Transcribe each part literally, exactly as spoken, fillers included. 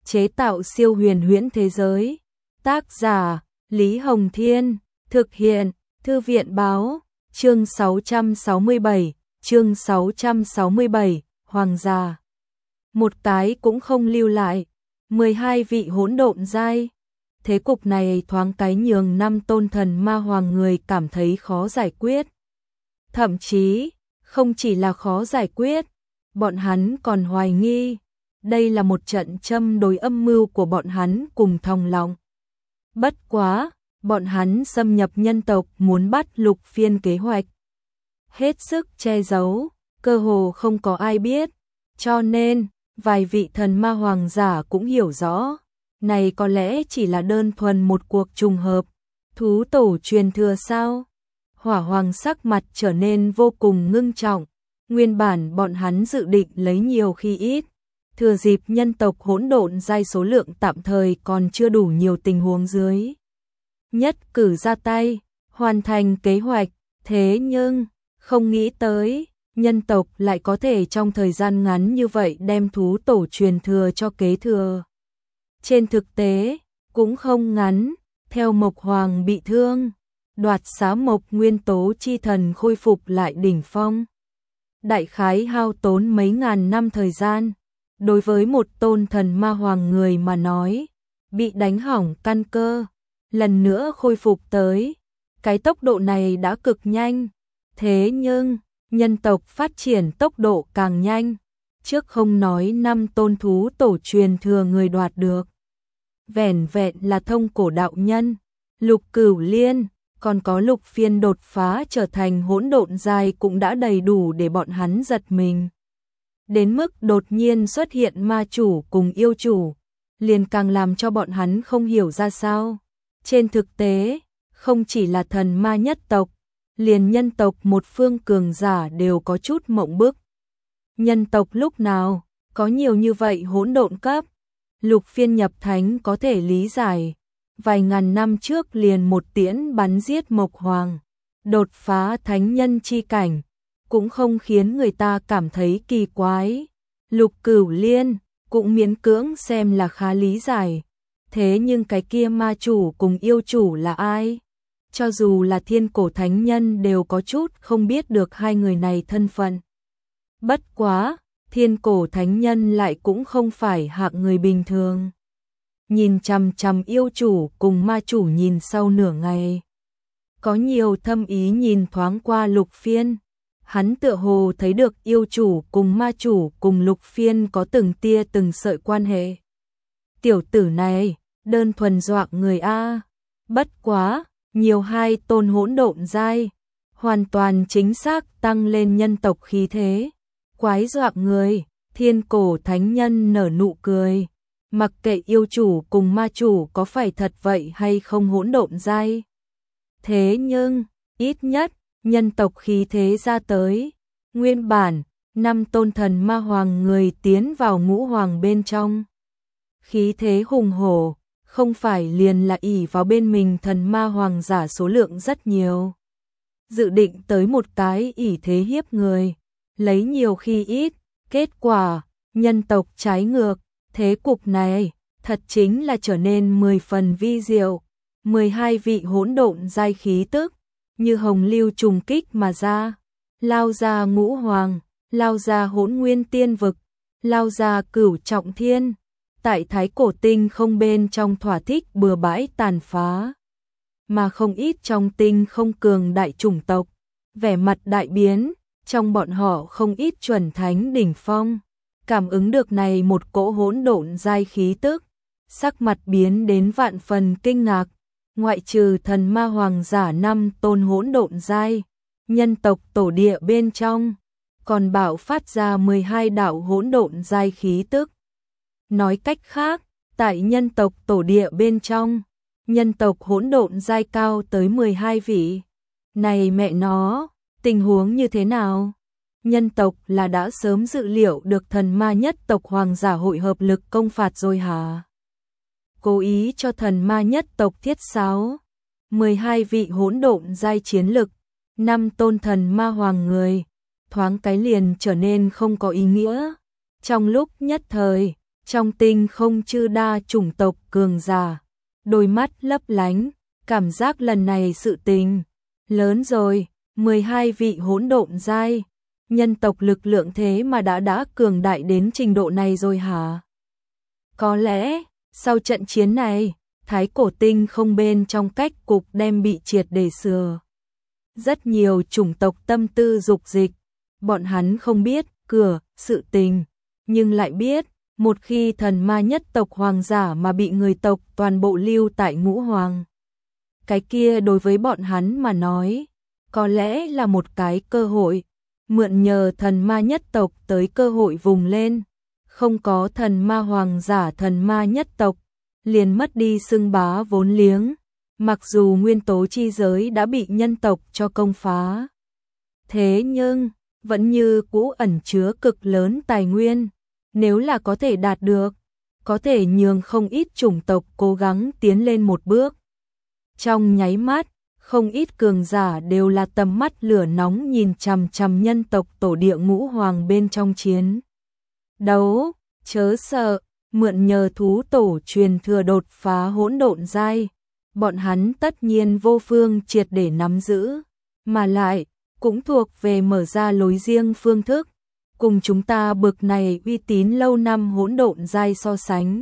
chế tạo siêu huyền huyễn thế giới. Tác giả Lý Hồng Thiên, thực hiện Thư viện Báo, chương sáu trăm sáu mươi bảy, chương sáu trăm sáu mươi bảy, Hoàng gia. Một cái cũng không lưu lại, mười hai vị hỗn độn giai. Thế cục này thoáng cái nhường năm tôn thần ma hoàng người cảm thấy khó giải quyết. Thậm chí, không chỉ là khó giải quyết, bọn hắn còn hoài nghi, đây là một trận châm đối âm mưu của bọn hắn cùng Thòng Long. Bất quá, bọn hắn xâm nhập nhân tộc muốn bắt Lục Phiên kế hoạch. Hết sức che giấu, cơ hồ không có ai biết, cho nên, vài vị thần ma hoàng giả cũng hiểu rõ, này có lẽ chỉ là đơn thuần một cuộc trùng hợp, thú tổ truyền thừa sao? Hỏa Hoàng sắc mặt trở nên vô cùng ngưng trọng, nguyên bản bọn hắn dự định lấy nhiều khi ít, thừa dịp nhân tộc hỗn độn giai số lượng tạm thời còn chưa đủ nhiều tình huống dưới. Nhất cử ra tay, hoàn thành kế hoạch, thế nhưng, không nghĩ tới, nhân tộc lại có thể trong thời gian ngắn như vậy đem thú tổ truyền thừa cho kế thừa. Trên thực tế, cũng không ngắn, theo Mộc Hoàng bị thương, đoạt xá Mộc nguyên tố chi thần khôi phục lại đỉnh phong. Đại khái hao tốn mấy ngàn năm thời gian, đối với một tôn thần ma hoàng người mà nói, bị đánh hỏng căn cơ, lần nữa khôi phục tới, cái tốc độ này đã cực nhanh, thế nhưng, nhân tộc phát triển tốc độ càng nhanh, trước không nói năm tôn thú tổ truyền thừa người đoạt được. Vẻn vẹn là thông cổ đạo nhân, Lục Cửu Liên, còn có Lục Phiên đột phá trở thành hỗn độn giai cũng đã đầy đủ để bọn hắn giật mình. Đến mức đột nhiên xuất hiện ma chủ cùng yêu chủ, liền càng làm cho bọn hắn không hiểu ra sao. Trên thực tế, không chỉ là thần ma nhất tộc, liền nhân tộc một phương cường giả đều có chút mộng bức. Nhân tộc lúc nào có nhiều như vậy hỗn độn cấp? Lục Phiên nhập thánh có thể lý giải, vài ngàn năm trước liền một tiễn bắn giết Mộc Hoàng, đột phá thánh nhân chi cảnh, cũng không khiến người ta cảm thấy kỳ quái. Lục Cửu Liên cũng miễn cưỡng xem là khá lý giải, thế nhưng cái kia ma chủ cùng yêu chủ là ai? Cho dù là thiên cổ thánh nhân đều có chút không biết được hai người này thân phận. Bất quá, thiên cổ thánh nhân lại cũng không phải hạng người bình thường. Nhìn chằm chằm yêu chủ cùng ma chủ nhìn sau nửa ngày. Có nhiều thâm ý nhìn thoáng qua Lục Phiên. Hắn tựa hồ thấy được yêu chủ cùng ma chủ cùng Lục Phiên có từng tia từng sợi quan hệ. Tiểu tử này, đơn thuần dọa người a. Bất quá, nhiều hai tôn hỗn độn giai, hoàn toàn chính xác tăng lên nhân tộc khí thế. Quái dọa người, thiên cổ thánh nhân nở nụ cười. Mặc kệ yêu chủ cùng ma chủ có phải thật vậy hay không hỗn độn giai. Thế nhưng, ít nhất, nhân tộc khí thế ra tới. Nguyên bản, năm tôn thần ma hoàng người tiến vào ngũ hoàng bên trong. Khí thế hùng hổ, không phải liền là ỷ vào bên mình thần ma hoàng giả số lượng rất nhiều. Dự định tới một cái ỷ thế hiếp người, lấy nhiều khi ít, kết quả, nhân tộc trái ngược. Thế cục này, thật chính là trở nên mười phần vi diệu, mười hai vị hỗn độn giai khí tức, như hồng lưu trùng kích mà ra, lao ra ngũ hoàng, lao ra hỗn nguyên tiên vực, lao ra cửu trọng thiên, tại thái cổ tinh không bên trong thỏa thích bừa bãi tàn phá. Mà không ít trong tinh không cường đại chủng tộc, vẻ mặt đại biến, trong bọn họ không ít chuẩn thánh đỉnh phong. Cảm ứng được này một cỗ hỗn độn giai khí tức, sắc mặt biến đến vạn phần kinh ngạc, ngoại trừ thần ma hoàng giả năm tôn hỗn độn giai, nhân tộc tổ địa bên trong, còn bạo phát ra mười hai đạo hỗn độn giai khí tức. Nói cách khác, tại nhân tộc tổ địa bên trong, nhân tộc hỗn độn giai cao tới mười hai vị. Này mẹ nó, tình huống như thế nào? Nhân tộc là đã sớm dự liệu được thần ma nhất tộc hoàng giả hội hợp lực công phạt rồi hả? Cố ý cho thần ma nhất tộc thiết sáo. mười hai vị hỗn độn giai chiến lực, năm tôn thần ma hoàng người, thoáng cái liền trở nên không có ý nghĩa. Trong lúc nhất thời, Trong tinh không chư đa chủng tộc cường giả, đôi mắt lấp lánh, cảm giác lần này sự tình lớn rồi, mười hai vị hỗn độn giai, nhân tộc lực lượng thế mà đã đã cường đại đến trình độ này rồi hả? Có lẽ, sau trận chiến này, thái cổ tinh không bên trong cách cục đem bị triệt để sửa. Rất nhiều chủng tộc tâm tư dục dịch, bọn hắn không biết cửa sự tình, nhưng lại biết, một khi thần ma nhất tộc hoàng giả mà bị người tộc toàn bộ lưu tại ngũ hoàng. Cái kia đối với bọn hắn mà nói, có lẽ là một cái cơ hội, mượn nhờ thần ma nhất tộc tới cơ hội vùng lên, không có thần ma hoàng giả thần ma nhất tộc, liền mất đi xưng bá vốn liếng, mặc dù nguyên tố chi giới đã bị nhân tộc cho công phá. Thế nhưng, vẫn như cũ ẩn chứa cực lớn tài nguyên, nếu là có thể đạt được, có thể nhường không ít chủng tộc cố gắng tiến lên một bước. Trong nháy mắt, không ít cường giả đều là tầm mắt lửa nóng nhìn chằm chằm nhân tộc tổ địa ngũ hoàng bên trong chiến đấu, chớ sợ, mượn nhờ thú tổ truyền thừa đột phá hỗn độn giai, bọn hắn tất nhiên vô phương triệt để nắm giữ, mà lại cũng thuộc về mở ra lối riêng phương thức, cùng chúng ta bực này uy tín lâu năm hỗn độn giai so sánh,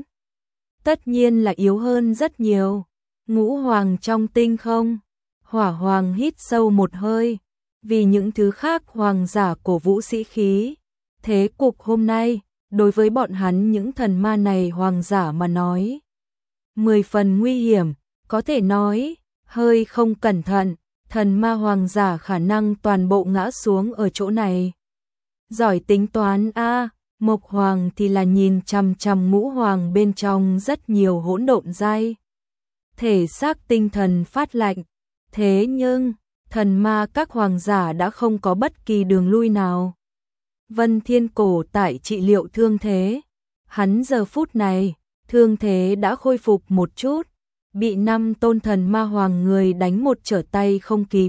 tất nhiên là yếu hơn rất nhiều. Ngũ hoàng trong tinh không, Hỏa hoàng hít sâu một hơi, vì những thứ khác hoàng giả cổ vũ sĩ khí. Thế cục hôm nay, đối với bọn hắn những thần ma này hoàng giả mà nói, mười phần nguy hiểm, có thể nói, hơi không cẩn thận, thần ma hoàng giả khả năng toàn bộ ngã xuống ở chỗ này. Giỏi tính toán a, Mộc hoàng thì là nhìn chằm chằm ngũ hoàng bên trong rất nhiều hỗn độn giai. Thể xác tinh thần phát lạnh, thế nhưng, thần ma các hoàng giả đã không có bất kỳ đường lui nào. Vân Thiên Cổ tại trị liệu thương thế, hắn giờ phút này, thương thế đã khôi phục một chút, bị năm tôn thần ma hoàng người đánh một trở tay không kịp.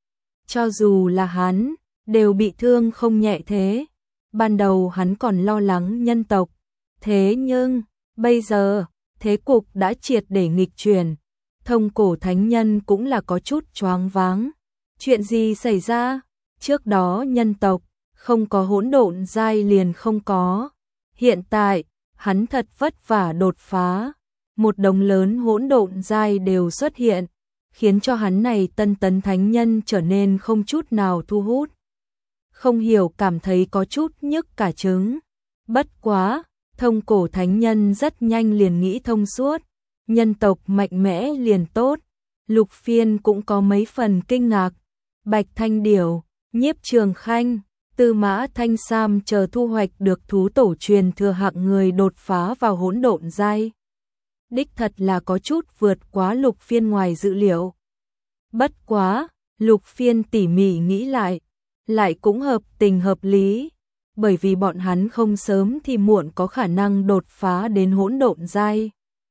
Cho dù là hắn, đều bị thương không nhẹ thế, ban đầu hắn còn lo lắng nhân tộc, thế nhưng, bây giờ, thế cục đã triệt để nghịch chuyển. Thông cổ thánh nhân cũng là có chút choáng váng. Chuyện gì xảy ra? Trước đó nhân tộc, không có hỗn độn giai liền không có. Hiện tại, hắn thật vất vả đột phá. Một đống lớn hỗn độn giai đều xuất hiện, khiến cho hắn này tân tấn thánh nhân trở nên không chút nào thu hút. Không hiểu cảm thấy có chút nhức cả trứng. Bất quá, thông cổ thánh nhân rất nhanh liền nghĩ thông suốt. Nhân tộc mạnh mẽ liền tốt, Lục Phiên cũng có mấy phần kinh ngạc, Bạch Thanh Điểu, Nhiếp Trường Khanh, Tư Mã Thanh Sam chờ thu hoạch được thú tổ truyền thừa hạng người đột phá vào hỗn độn giai. Đích thật là có chút vượt quá Lục Phiên ngoài dự liệu. Bất quá, Lục Phiên tỉ mỉ nghĩ lại, lại cũng hợp tình hợp lý, bởi vì bọn hắn không sớm thì muộn có khả năng đột phá đến hỗn độn giai.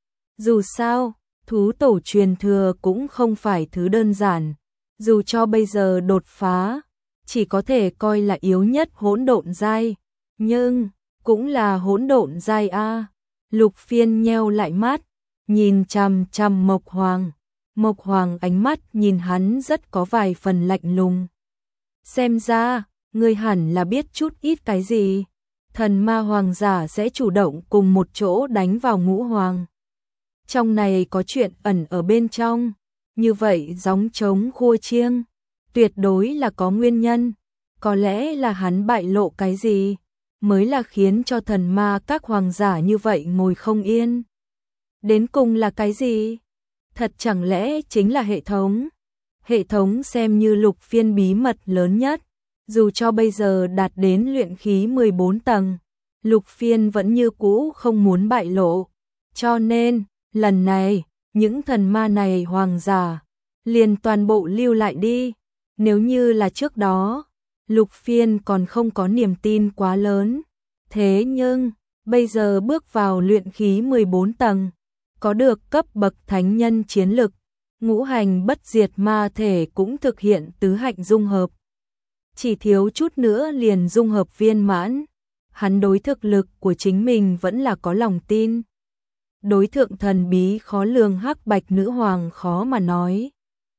Dù sao, thú tổ truyền thừa cũng không phải thứ đơn giản, dù cho bây giờ đột phá, chỉ có thể coi là yếu nhất hỗn độn giai, nhưng cũng là hỗn độn giai a. Lục Phiên nheo lại mắt, nhìn chằm chằm Mộc Hoàng. Mộc Hoàng ánh mắt nhìn hắn rất có vài phần lạnh lùng. Xem ra, ngươi hẳn là biết chút ít cái gì. Thần ma hoàng giả sẽ chủ động cùng một chỗ đánh vào ngũ hoàng. Trong này có chuyện ẩn ở bên trong, như vậy gióng trống khua chiêng, tuyệt đối là có nguyên nhân, có lẽ là hắn bại lộ cái gì, mới là khiến cho thần ma các hoàng giả như vậy ngồi không yên. Đến cùng là cái gì? Thật chẳng lẽ chính là hệ thống? Hệ thống xem như Lục Phiên bí mật lớn nhất, dù cho bây giờ đạt đến luyện khí mười bốn tầng, Lục Phiên vẫn như cũ không muốn bại lộ, cho nên lần này, những thần ma này hoàng giả, liền toàn bộ lưu lại đi. Nếu như là trước đó, Lục Phiên còn không có niềm tin quá lớn. Thế nhưng, bây giờ bước vào luyện khí mười bốn tầng, có được cấp bậc thánh nhân chiến lực, ngũ hành bất diệt ma thể cũng thực hiện tứ hạnh dung hợp. Chỉ thiếu chút nữa liền dung hợp viên mãn. Hắn đối thực lực của chính mình vẫn là có lòng tin. Đối thượng thần bí khó lường hắc bạch nữ hoàng khó mà nói.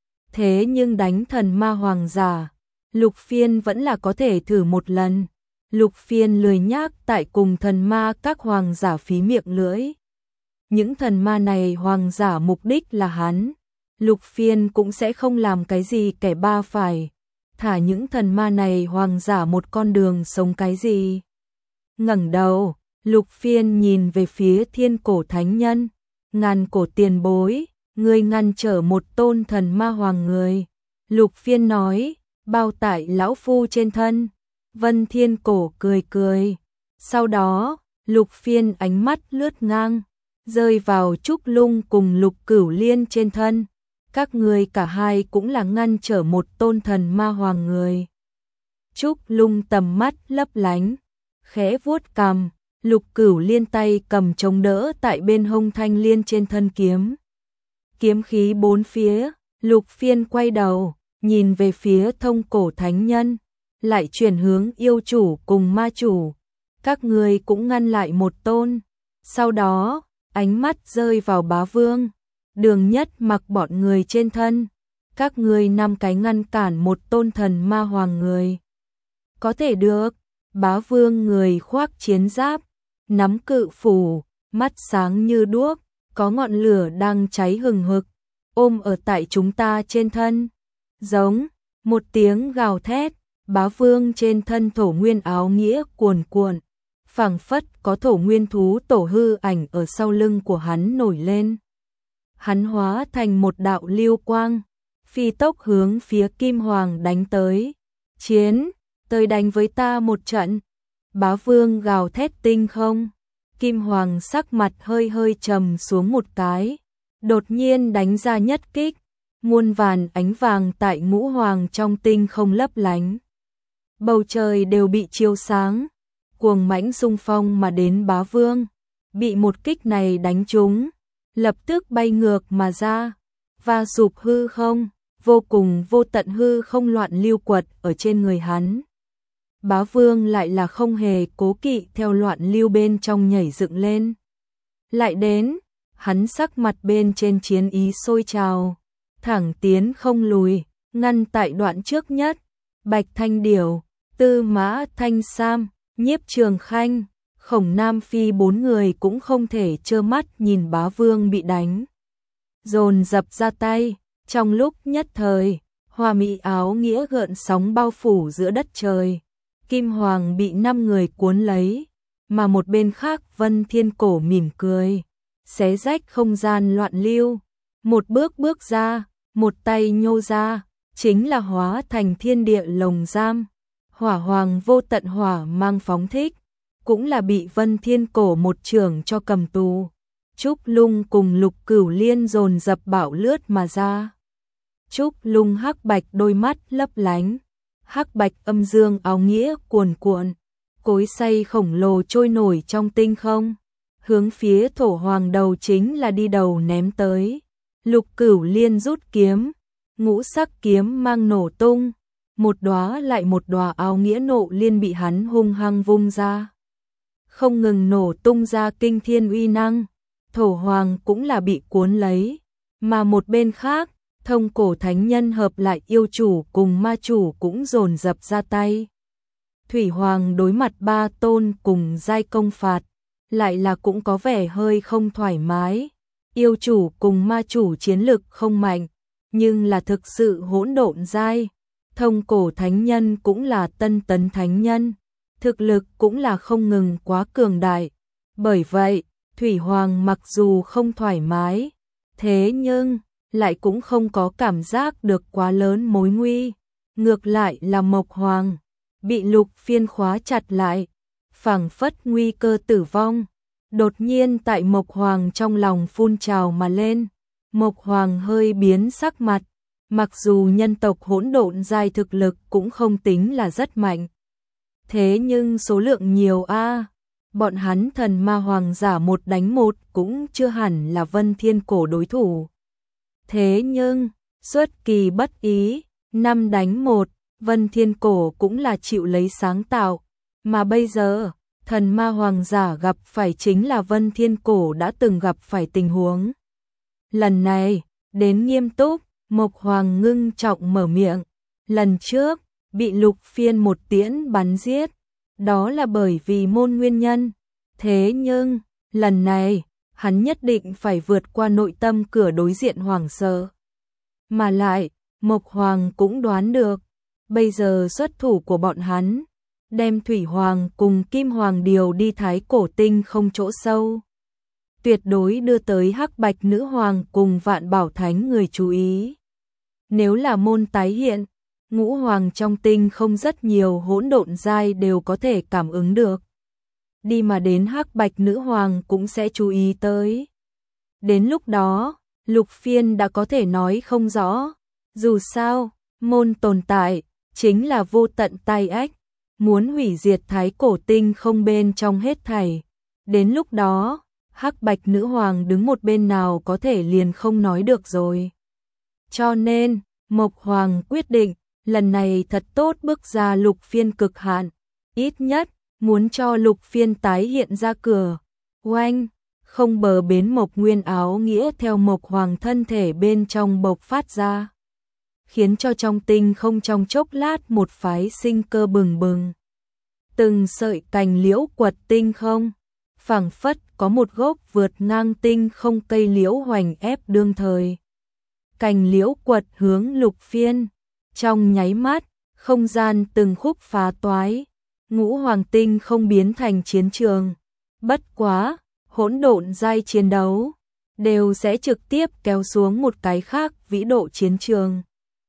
Thế nhưng đánh thần ma hoàng giả, Lục Phiên vẫn là có thể thử một lần. Lục Phiên lười nhác tại cùng thần ma các hoàng giả phí miệng lưỡi. Những thần ma này hoàng giả mục đích là hắn. Lục Phiên cũng sẽ không làm cái gì kẻ ba phải. Thả những thần ma này hoàng giả một con đường sống cái gì. Ngẩng đầu, Lục Phiên nhìn về phía Thiên Cổ Thánh Nhân. Ngàn cổ tiền bối, người ngăn trở một tôn thần ma hoàng người. Lục Phiên nói, bao tại lão phu trên thân. Vân Thiên Cổ cười cười. Sau đó, Lục Phiên ánh mắt lướt ngang, rơi vào Trúc Lung cùng Lục Cửu Liên trên thân. Các người cả hai cũng là ngăn trở một tôn thần ma hoàng người. Trúc Lung tầm mắt lấp lánh, khẽ vuốt cằm. Lục Cửu Liên tay cầm chống đỡ tại bên hông thanh liên trên thân kiếm. Kiếm khí bốn phía, Lục Phiên quay đầu, nhìn về phía Thông Cổ Thánh Nhân, lại chuyển hướng yêu chủ cùng ma chủ. Các người cũng ngăn lại một tôn. Sau đó, ánh mắt rơi vào Bá Vương, Đường Nhất Mặc bọn người trên thân. Các người năm cái ngăn cản một tôn thần ma hoàng người. Có thể được. Bá Vương người khoác chiến giáp, nắm cự phủ, mắt sáng như đuốc, có ngọn lửa đang cháy hừng hực, ôm ở tại chúng ta trên thân. Giống, một tiếng gào thét, Bá Vương trên thân thổ nguyên áo nghĩa cuồn cuộn, phảng phất có thổ nguyên thú tổ hư ảnh ở sau lưng của hắn nổi lên. Hắn hóa thành một đạo lưu quang, phi tốc hướng phía Kim Hoàng đánh tới. Chiến, tới đánh với ta một trận. Bá Vương gào thét tinh không. Kim Hoàng sắc mặt hơi hơi trầm xuống một cái, đột nhiên đánh ra nhất kích, muôn vàn ánh vàng tại ngũ hoàng trong tinh không lấp lánh. Bầu trời đều bị chiếu sáng, cuồng mãnh xung phong mà đến Bá Vương, bị một kích này đánh trúng, lập tức bay ngược mà ra, và sụp hư không, vô cùng vô tận hư không loạn lưu quật ở trên người hắn. Bá Vương lại là không hề cố kỵ theo loạn lưu bên trong nhảy dựng lên. Lại đến, hắn sắc mặt bên trên chiến ý sôi trào, thẳng tiến không lùi, ngăn tại đoạn trước nhất. Bạch Thanh Điểu, Tư Mã Thanh Sam, Nhiếp Trường Khanh, Khổng Nam Phi bốn người cũng không thể trơ mắt nhìn Bá Vương bị đánh. Dồn dập ra tay, trong lúc nhất thời, hoa mỹ áo nghĩa gợn sóng bao phủ giữa đất trời. Kim Hoàng bị năm người cuốn lấy, mà một bên khác Vân Thiên Cổ mỉm cười, xé rách không gian loạn lưu, một bước bước ra, một tay nhô ra, chính là hóa thành thiên địa lồng giam. Hỏa hoàng vô tận hỏa mang phóng thích, cũng là bị Vân Thiên Cổ một trường cho cầm tù. Trúc Lung cùng Lục Cửu Liên dồn dập bạo lướt mà ra. Trúc Lung hắc bạch đôi mắt lấp lánh, hắc bạch âm dương áo nghĩa cuồn cuộn, cối xay khổng lồ trôi nổi trong tinh không, hướng phía thổ hoàng đầu chính là đi đầu ném tới. Lục Cửu Liên rút kiếm, ngũ sắc kiếm mang nổ tung, một đóa lại một đóa áo nghĩa nộ liên bị hắn hung hăng vung ra, không ngừng nổ tung ra kinh thiên uy năng. Thổ hoàng cũng là bị cuốn lấy, mà một bên khác, Thông Cổ Thánh Nhân hợp lại yêu chủ cùng ma chủ cũng dồn dập ra tay. Thủy Hoàng đối mặt ba tôn cùng giai công phạt, lại là cũng có vẻ hơi không thoải mái. Yêu chủ cùng ma chủ chiến lực không mạnh, nhưng là thực sự hỗn độn giai. Thông Cổ Thánh Nhân cũng là tân tấn thánh nhân, thực lực cũng là không ngừng quá cường đại. Bởi vậy, Thủy Hoàng mặc dù không thoải mái, thế nhưng lại cũng không có cảm giác được quá lớn mối nguy. Ngược lại là Mộc Hoàng, bị Lục Phiên khóa chặt lại, phảng phất nguy cơ tử vong. Đột nhiên tại Mộc Hoàng trong lòng phun trào mà lên. Mộc Hoàng hơi biến sắc mặt, mặc dù nhân tộc hỗn độn giai thực lực cũng không tính là rất mạnh. Thế nhưng số lượng nhiều a, bọn hắn thần ma hoàng giả một đánh một cũng chưa hẳn là Vân Thiên Cổ đối thủ. Thế nhưng, xuất kỳ bất ý, năm đánh một, Vân Thiên Cổ cũng là chịu lấy sáng tạo, mà bây giờ, thần ma hoàng giả gặp phải chính là Vân Thiên Cổ đã từng gặp phải tình huống. Lần này, đến nghiêm túc, Mộc Hoàng ngưng trọng mở miệng. Lần trước, bị Lục Phiên một tiễn bắn giết, đó là bởi vì môn nguyên nhân. Thế nhưng, lần này, hắn nhất định phải vượt qua nội tâm cửa đối diện hoảng sợ. Mà lại, Mộc Hoàng cũng đoán được, bây giờ xuất thủ của bọn hắn, đem Thủy Hoàng cùng Kim Hoàng điều đi Thái Cổ Tinh không chỗ sâu. Tuyệt đối đưa tới Hắc Bạch Nữ Hoàng cùng Vạn Bảo Thánh người chú ý. Nếu là môn tái hiện, Ngũ Hoàng trong tinh không rất nhiều hỗn độn giai đều có thể cảm ứng được. Đi mà đến Hắc Bạch Nữ Hoàng cũng sẽ chú ý tới. Đến lúc đó, Lục Phiên đã có thể nói không rõ. Dù sao, môn tồn tại, chính là vô tận tai ách, muốn hủy diệt Thái Cổ Tinh không bên trong hết thảy. Đến lúc đó, Hắc Bạch Nữ Hoàng đứng một bên nào có thể liền không nói được rồi. Cho nên, Mộc Hoàng quyết định, lần này thật tốt bước ra Lục Phiên cực hạn, ít nhất, muốn cho Lục Phiên tái hiện ra cửa. Oanh, không bờ bến Mộc Nguyên áo nghĩa theo Mộc Hoàng thân thể bên trong bộc phát ra, khiến cho trong tinh không trong chốc lát một phái sinh cơ bừng bừng. Từng sợi cành liễu quật tinh không, phảng phất có một gốc vượt ngang tinh không cây liễu hoành ép đương thời. Cành liễu quật hướng Lục Phiên, trong nháy mắt, không gian từng khúc phá toái, Ngũ Hoàng tinh không biến thành chiến trường. Bất quá, hỗn độn giai chiến đấu, đều sẽ trực tiếp kéo xuống một cái khác vĩ độ chiến trường.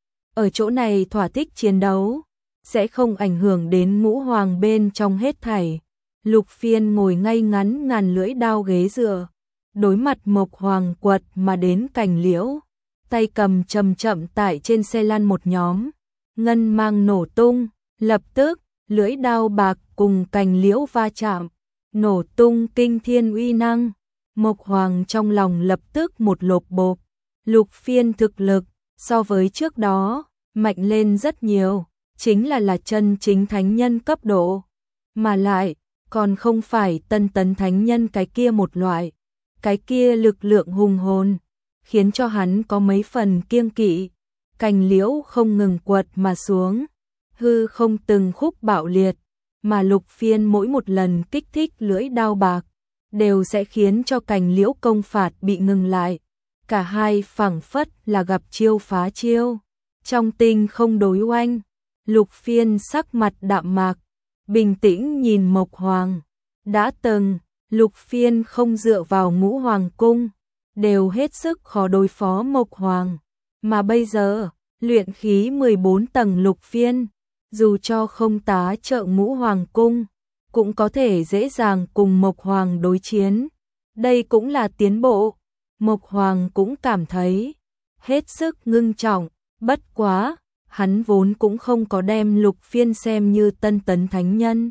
Ở chỗ này thỏa thích chiến đấu, sẽ không ảnh hưởng đến Ngũ Hoàng bên trong hết thảy. Lục Phiên ngồi ngay ngắn ngàn lưỡi đao ghế dựa, đối mặt Mộc Hoàng quật mà đến cành liễu, tay cầm chậm chậm tại trên xe lăn một nhóm, ngân mang nổ tung, lập tức, lưỡi đao bạc cùng cành liễu va chạm, nổ tung kinh thiên uy năng. Mộc Hoàng trong lòng lập tức một lột bột, Lục Phiên thực lực, so với trước đó, mạnh lên rất nhiều, chính là là chân chính thánh nhân cấp độ, mà lại, còn không phải tân tấn thánh nhân cái kia một loại, cái kia lực lượng hùng hồn, khiến cho hắn có mấy phần kiêng kỵ. Cành liễu không ngừng quật mà xuống, hư không từng khúc bạo liệt, mà Lục Phiên mỗi một lần kích thích lưỡi đao bạc, đều sẽ khiến cho cành liễu công phạt bị ngừng lại. Cả hai phảng phất là gặp chiêu phá chiêu, trong tinh không đối oanh. Lục Phiên sắc mặt đạm mạc, bình tĩnh nhìn Mộc Hoàng. Đã từng, Lục Phiên không dựa vào Ngũ Hoàng cung, đều hết sức khó đối phó Mộc Hoàng. Mà bây giờ, luyện khí mười bốn tầng Lục Phiên, dù cho không tá trợ Ngũ Hoàng cung, cũng có thể dễ dàng cùng Mộc Hoàng đối chiến. Đây cũng là tiến bộ. Mộc Hoàng cũng cảm thấy hết sức ngưng trọng, bất quá, hắn vốn cũng không có đem Lục Phiên xem như tân tấn thánh nhân.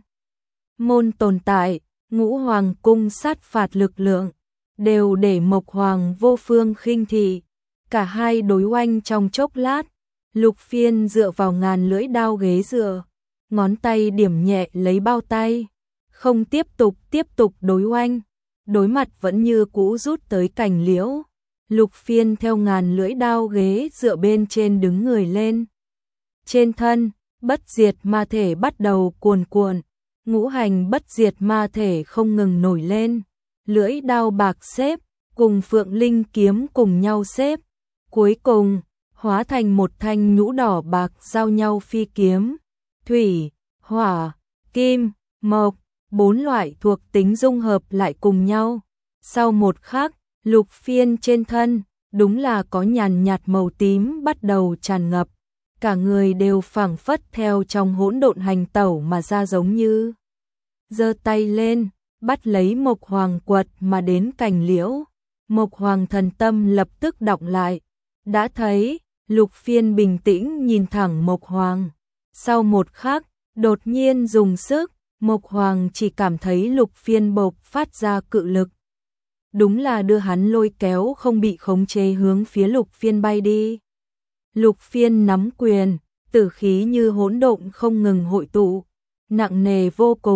Môn tồn tại, Ngũ Hoàng cung sát phạt lực lượng, đều để Mộc Hoàng vô phương khinh thị. Cả hai đối oanh trong chốc lát, Lục Phiên dựa vào ngàn lưỡi đao ghế dựa, ngón tay điểm nhẹ lấy bao tay, không tiếp tục tiếp tục đối oanh, đối mặt vẫn như cũ rút tới cành liễu. Lục Phiên theo ngàn lưỡi đao ghế dựa bên trên đứng người lên. Trên thân, bất diệt ma thể bắt đầu cuồn cuộn, ngũ hành bất diệt ma thể không ngừng nổi lên, lưỡi đao bạc xếp, cùng phượng linh kiếm cùng nhau xếp, cuối cùng, hóa thành một thanh nhũ đỏ bạc giao nhau phi kiếm, thủy, hỏa, kim, mộc, bốn loại thuộc tính dung hợp lại cùng nhau. Sau một khắc, Lục Phiên trên thân, đúng là có nhàn nhạt màu tím bắt đầu tràn ngập, cả người đều phảng phất theo trong hỗn độn hành tẩu mà ra, giống như giơ tay lên, bắt lấy Mộc Hoàng quật mà đến cành liễu. Mộc Hoàng thần tâm lập tức đọng lại, đã thấy, Lục Phiên bình tĩnh nhìn thẳng Mộc Hoàng. Sau một khắc, đột nhiên dùng sức, Mộc Hoàng chỉ cảm thấy Lục Phiên bộc phát ra cự lực. Đúng là đưa hắn lôi kéo không bị khống chế hướng phía Lục Phiên bay đi. Lục Phiên nắm quyền, tử khí như hỗn độn không ngừng hội tụ, nặng nề vô cùng,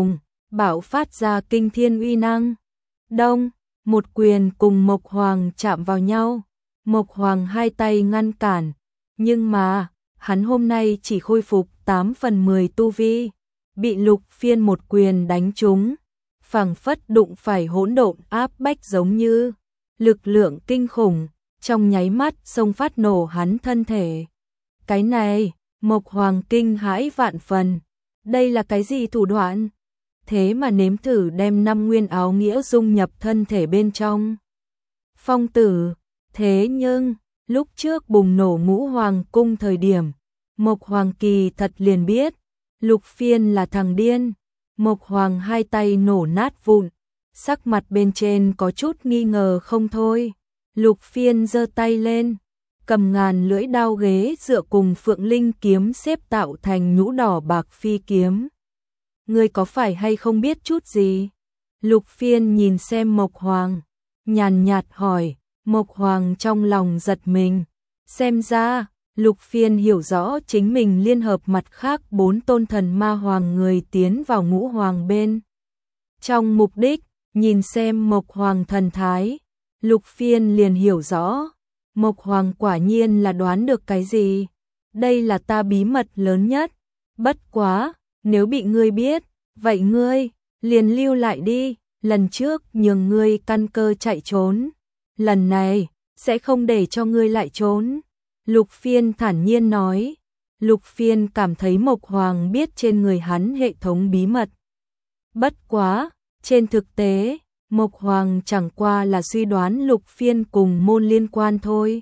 bạo phát ra kinh thiên uy năng. Đông, một quyền cùng Mộc Hoàng chạm vào nhau. Mộc Hoàng hai tay ngăn cản, nhưng mà, hắn hôm nay chỉ khôi phục tám phần mười tu vi, bị Lục Phiên một quyền đánh trúng, phảng phất đụng phải hỗn độn áp bách giống như lực lượng kinh khủng, trong nháy mắt xông phát nổ hắn thân thể. Cái này, Mộc Hoàng kinh hãi vạn phần, đây là cái gì thủ đoạn? Thế mà nếm thử đem năm nguyên áo nghĩa dung nhập thân thể bên trong. Phong Tử, thế nhưng, lúc trước bùng nổ Ngũ Hoàng cung thời điểm, Mộc Hoàng kỳ thật liền biết, Lục Phiên là thằng điên. Mộc Hoàng hai tay nổ nát vụn, sắc mặt bên trên có chút nghi ngờ không thôi. Lục Phiên giơ tay lên, cầm ngàn lưỡi đao ghế dựa cùng Phượng Linh kiếm xếp tạo thành nhũ đỏ bạc phi kiếm. Ngươi có phải hay không biết chút gì? Lục Phiên nhìn xem Mộc Hoàng, nhàn nhạt hỏi. Mộc Hoàng trong lòng giật mình, xem ra Lục Phiên hiểu rõ chính mình liên hợp mặt khác bốn tôn thần ma hoàng người tiến vào Ngũ Hoàng bên. Trong mục đích, nhìn xem Mộc Hoàng thần thái, Lục Phiên liền hiểu rõ, Mộc Hoàng quả nhiên là đoán được cái gì. Đây là ta bí mật lớn nhất, bất quá, nếu bị ngươi biết, vậy ngươi, liền lưu lại đi, lần trước nhường ngươi căn cơ chạy trốn. Lần này, sẽ không để cho ngươi lại trốn. Lục Phiên thản nhiên nói. Lục Phiên cảm thấy Mộc Hoàng biết trên người hắn hệ thống bí mật. Bất quá, trên thực tế, Mộc Hoàng chẳng qua là suy đoán Lục Phiên cùng môn liên quan thôi.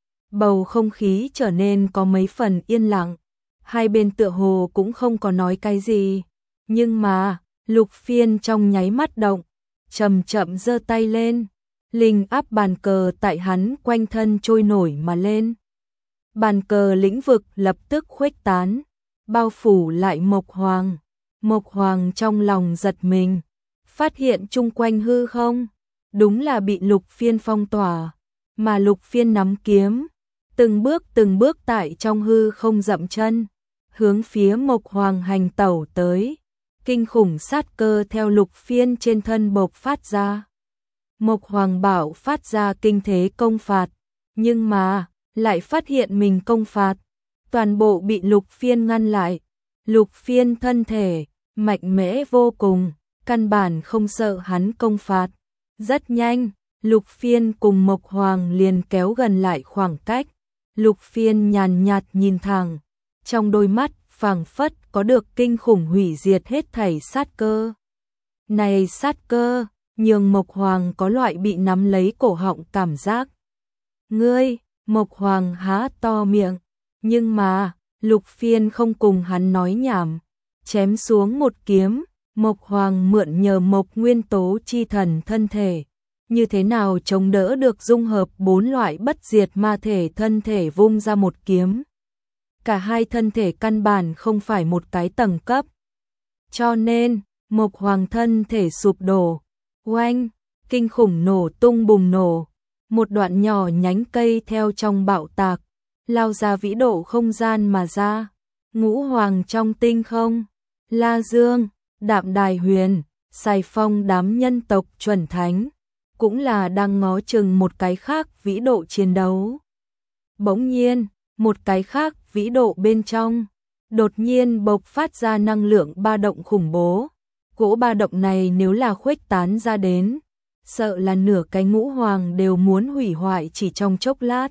Bầu không khí trở nên có mấy phần yên lặng. Hai bên tựa hồ cũng không có nói cái gì. Nhưng mà, Lục Phiên trong nháy mắt động, chậm chậm giơ tay lên. Linh áp bàn cờ tại hắn quanh thân trôi nổi mà lên. Bàn cờ lĩnh vực lập tức khuếch tán, bao phủ lại Mộc Hoàng. Mộc Hoàng trong lòng giật mình, phát hiện chung quanh hư không, đúng là bị Lục Phiên phong tỏa, mà Lục Phiên nắm kiếm, từng bước từng bước tại trong hư không dậm chân, hướng phía Mộc Hoàng hành tẩu tới. Kinh khủng sát cơ theo Lục Phiên trên thân bộc phát ra. Mộc Hoàng bảo phát ra kinh thế công phạt, nhưng mà, lại phát hiện mình công phạt, toàn bộ bị Lục Phiên ngăn lại. Lục Phiên thân thể, mạnh mẽ vô cùng, căn bản không sợ hắn công phạt. Rất nhanh, Lục Phiên cùng Mộc Hoàng liền kéo gần lại khoảng cách. Lục Phiên nhàn nhạt nhìn thẳng, trong đôi mắt phảng phất có được kinh khủng hủy diệt hết thảy sát cơ. Này sát cơ, nhường Mộc Hoàng có loại bị nắm lấy cổ họng cảm giác. Ngươi, Mộc Hoàng há to miệng, nhưng mà, Lục Phiên không cùng hắn nói nhảm, chém xuống một kiếm. Mộc Hoàng mượn nhờ Mộc Nguyên Tố chi thần thân thể, như thế nào chống đỡ được dung hợp bốn loại bất diệt ma thể thân thể vung ra một kiếm. Cả hai thân thể căn bản không phải một cái tầng cấp. Cho nên, Mộc Hoàng thân thể sụp đổ, oanh, kinh khủng nổ tung bùng nổ. Một đoạn nhỏ nhánh cây theo trong bạo tạc, lao ra vĩ độ không gian mà ra. Ngũ Hoàng trong tinh không, La Dương, Đạm Đài Huyền, Sài Phong đám nhân tộc chuẩn thánh, cũng là đang ngó chừng một cái khác vĩ độ chiến đấu. Bỗng nhiên, một cái khác vĩ độ bên trong, đột nhiên bộc phát ra năng lượng ba động khủng bố. Cỗ ba động này nếu là khuếch tán ra đến, sợ là nửa cái Ngũ Hoàng đều muốn hủy hoại chỉ trong chốc lát.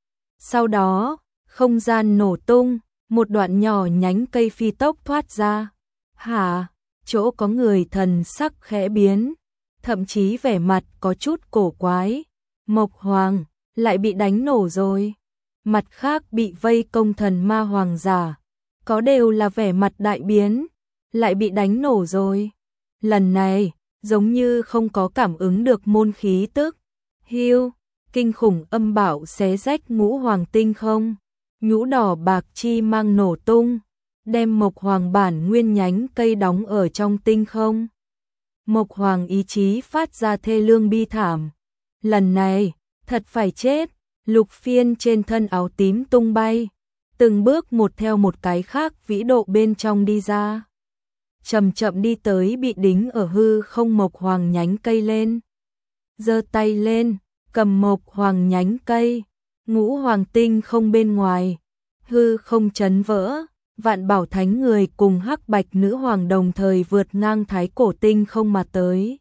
Sau đó, không gian nổ tung, một đoạn nhỏ nhánh cây phi tốc thoát ra. Hả? Chỗ có người thần sắc khẽ biến, thậm chí vẻ mặt có chút cổ quái. Mộc Hoàng lại bị đánh nổ rồi. Mặt khác bị vây công thần ma hoàng giả, có đều là vẻ mặt đại biến, lại bị đánh nổ rồi. Lần này, giống như không có cảm ứng được môn khí tức. Hiu, kinh khủng âm bạo xé rách Ngũ Hoàng tinh không, nhũ đỏ bạc chi mang nổ tung, đem Mộc Hoàng bản nguyên nhánh cây đóng ở trong tinh không. Mộc Hoàng ý chí phát ra thê lương bi thảm. Lần này, thật phải chết. Lục Phiên trên thân áo tím tung bay, từng bước một theo một cái khác vĩ độ bên trong đi ra. chậm chậm đi tới bị đính ở hư không mộc hoàng nhánh cây lên. Giơ tay lên, cầm mộc hoàng nhánh cây, ngũ hoàng tinh không bên ngoài, hư không chấn vỡ, Vạn Bảo Thánh người cùng Hắc Bạch Nữ Hoàng đồng thời vượt ngang thái cổ tinh không mà tới.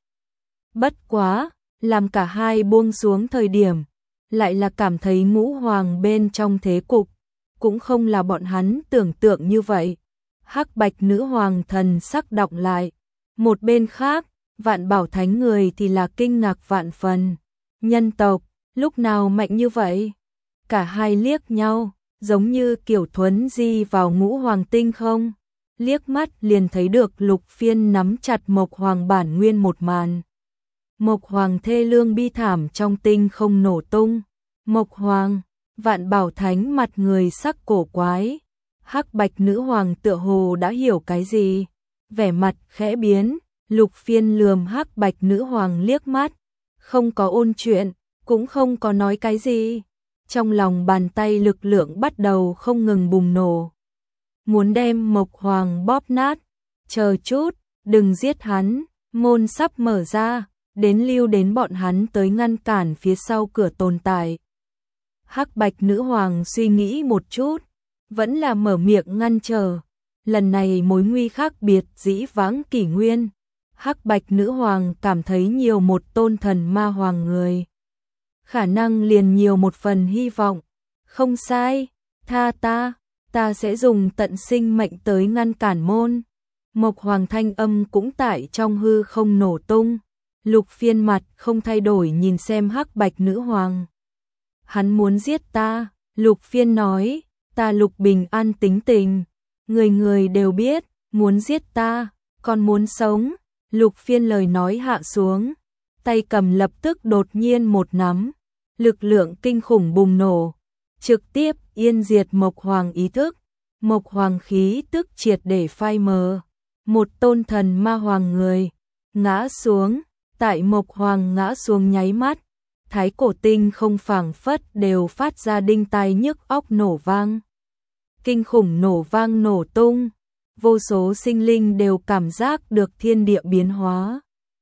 Bất quá, làm cả hai buông xuống thời điểm, lại là cảm thấy ngũ hoàng bên trong thế cục, cũng không là bọn hắn tưởng tượng như vậy. Hắc Bạch Nữ Hoàng thần sắc đọng lại, một bên khác, Vạn Bảo Thánh người thì là kinh ngạc vạn phần. Nhân tộc, lúc nào mạnh như vậy? Cả hai liếc nhau, giống như kiểu thuấn di vào ngũ hoàng tinh không? Liếc mắt liền thấy được Lục Phiên nắm chặt Mộc Hoàng bản nguyên một màn. Mộc Hoàng thê lương bi thảm trong tinh không nổ tung. Mộc Hoàng, Vạn Bảo Thánh mặt người sắc cổ quái. Hắc Bạch Nữ Hoàng tựa hồ đã hiểu cái gì, vẻ mặt khẽ biến. Lục Phiên lườm Hắc Bạch Nữ Hoàng liếc mắt, không có ôn chuyện, cũng không có nói cái gì. Trong lòng bàn tay lực lượng bắt đầu không ngừng bùng nổ, muốn đem Mộc Hoàng bóp nát. Chờ chút, đừng giết hắn, môn sắp mở ra, đến lưu đến bọn hắn tới ngăn cản phía sau cửa tồn tại. Hắc Bạch Nữ Hoàng suy nghĩ một chút, vẫn là mở miệng ngăn trở. Lần này mối nguy khác biệt dĩ vãng kỷ nguyên. Hắc Bạch Nữ Hoàng cảm thấy nhiều một tôn thần ma hoàng người, khả năng liền nhiều một phần hy vọng. Không sai, tha ta, ta sẽ dùng tận sinh mệnh tới ngăn cản môn. Mộc Hoàng thanh âm cũng tại trong hư không nổ tung. Lục Phiên mặt không thay đổi nhìn xem Hắc Bạch Nữ Hoàng. Hắn muốn giết ta, Lục Phiên nói, ta Lục Bình An tính tình, người người đều biết, muốn giết ta, còn muốn sống. Lục Phiên lời nói hạ xuống, tay cầm lập tức đột nhiên một nắm, lực lượng kinh khủng bùng nổ, trực tiếp yên diệt Mộc Hoàng ý thức. Mộc Hoàng khí tức triệt để phai mờ, một tôn thần ma hoàng người ngã xuống. Tại Mộc Hoàng ngã xuống nháy mắt, thái cổ tinh không phảng phất đều phát ra đinh tai nhức óc nổ vang. Kinh khủng nổ vang nổ tung, vô số sinh linh đều cảm giác được thiên địa biến hóa.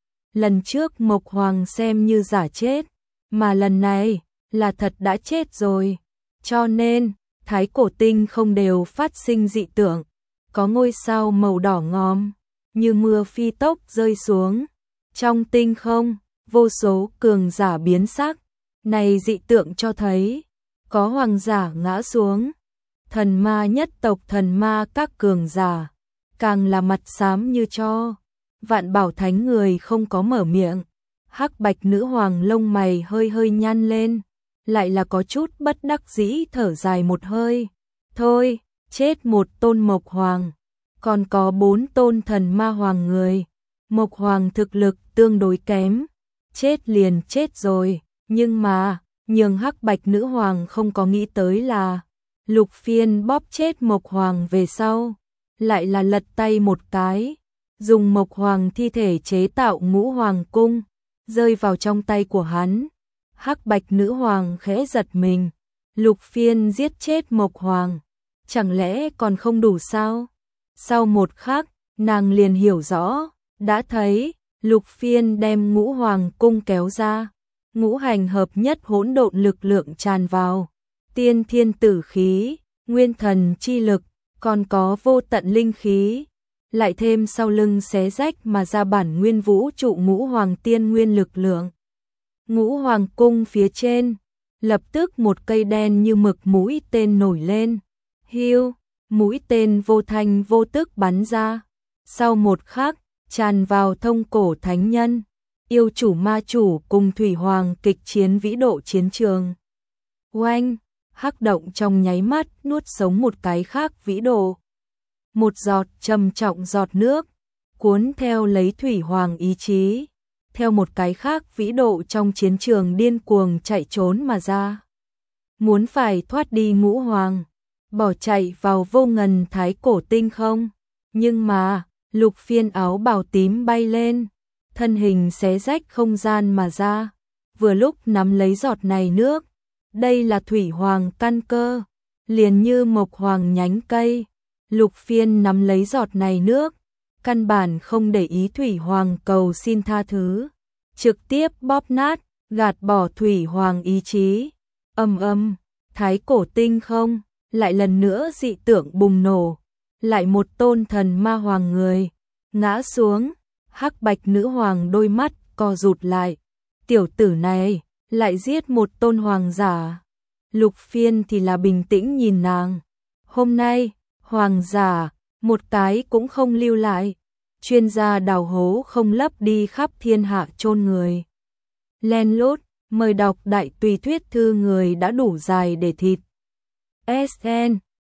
Lần trước Mộc Hoàng xem như giả chết, mà lần này là thật đã chết rồi. Cho nên, thái cổ tinh không đều phát sinh dị tượng, có ngôi sao màu đỏ ngòm, như mưa phi tốc rơi xuống. Trong tinh không, vô số cường giả biến sắc, này dị tượng cho thấy, có hoàng giả ngã xuống. Thần ma nhất tộc thần ma các cường giả, càng là mặt xám như tro. Vạn Bảo Thánh người không có mở miệng. Hắc Bạch Nữ Hoàng lông mày hơi hơi nhăn lên, lại là có chút bất đắc dĩ thở dài một hơi. Thôi, chết một tôn Mộc Hoàng, còn có bốn tôn thần ma hoàng người. Mộc Hoàng thực lực tương đối kém, chết liền chết rồi, nhưng mà, nhường Hắc Bạch Nữ Hoàng không có nghĩ tới là, Lục Phiên bóp chết Mộc Hoàng về sau, lại là lật tay một cái, dùng Mộc Hoàng thi thể chế tạo Ngũ Hoàng cung, rơi vào trong tay của hắn. Hắc Bạch Nữ Hoàng khẽ giật mình, Lục Phiên giết chết Mộc Hoàng, chẳng lẽ còn không đủ sao? Sau một khắc, nàng liền hiểu rõ, đã thấy, Lục Phiên đem Ngũ Hoàng cung kéo ra, ngũ hành hợp nhất hỗn độn lực lượng tràn vào, tiên thiên tử khí, nguyên thần chi lực, còn có vô tận linh khí, lại thêm sau lưng xé rách mà ra bản nguyên vũ trụ Ngũ Hoàng tiên nguyên lực lượng. Ngũ Hoàng cung phía trên, lập tức một cây đen như mực mũi tên nổi lên, hiu, mũi tên vô thanh vô tức bắn ra, sau một khắc, tràn vào thông cổ thánh nhân, yêu chủ ma chủ cùng thủy hoàng kịch chiến vĩ độ chiến trường. Oanh, hắc động trong nháy mắt nuốt sống một cái khác vĩ độ. Một giọt trầm trọng giọt nước, cuốn theo lấy thủy hoàng ý chí, theo một cái khác vĩ độ trong chiến trường điên cuồng chạy trốn mà ra. Muốn phải thoát đi Ngũ Hoàng, bỏ chạy vào vô ngần thái cổ tinh không, nhưng mà, Lục Phiên áo bào tím bay lên, thân hình xé rách không gian mà ra, vừa lúc nắm lấy giọt này nước. Đây là thủy hoàng căn cơ, liền như Mộc Hoàng nhánh cây. Lục Phiên nắm lấy giọt này nước, căn bản không để ý Thủy Hoàng cầu xin tha thứ, trực tiếp bóp nát, gạt bỏ Thủy Hoàng ý chí. Âm âm, Thái Cổ Tinh không, lại lần nữa dị tượng bùng nổ, lại một tôn thần ma hoàng người ngã xuống, hắc bạch nữ hoàng đôi mắt co rụt lại. Tiểu tử này lại giết một tôn hoàng giả. Lục Phiên thì là bình tĩnh nhìn nàng. Hôm nay, hoàng giả, một cái cũng không lưu lại. Chuyên gia đào hố không lấp đi khắp thiên hạ chôn người. Len lút, mời đọc đại tùy thuyết thư người đã đủ dài để thịt. ét en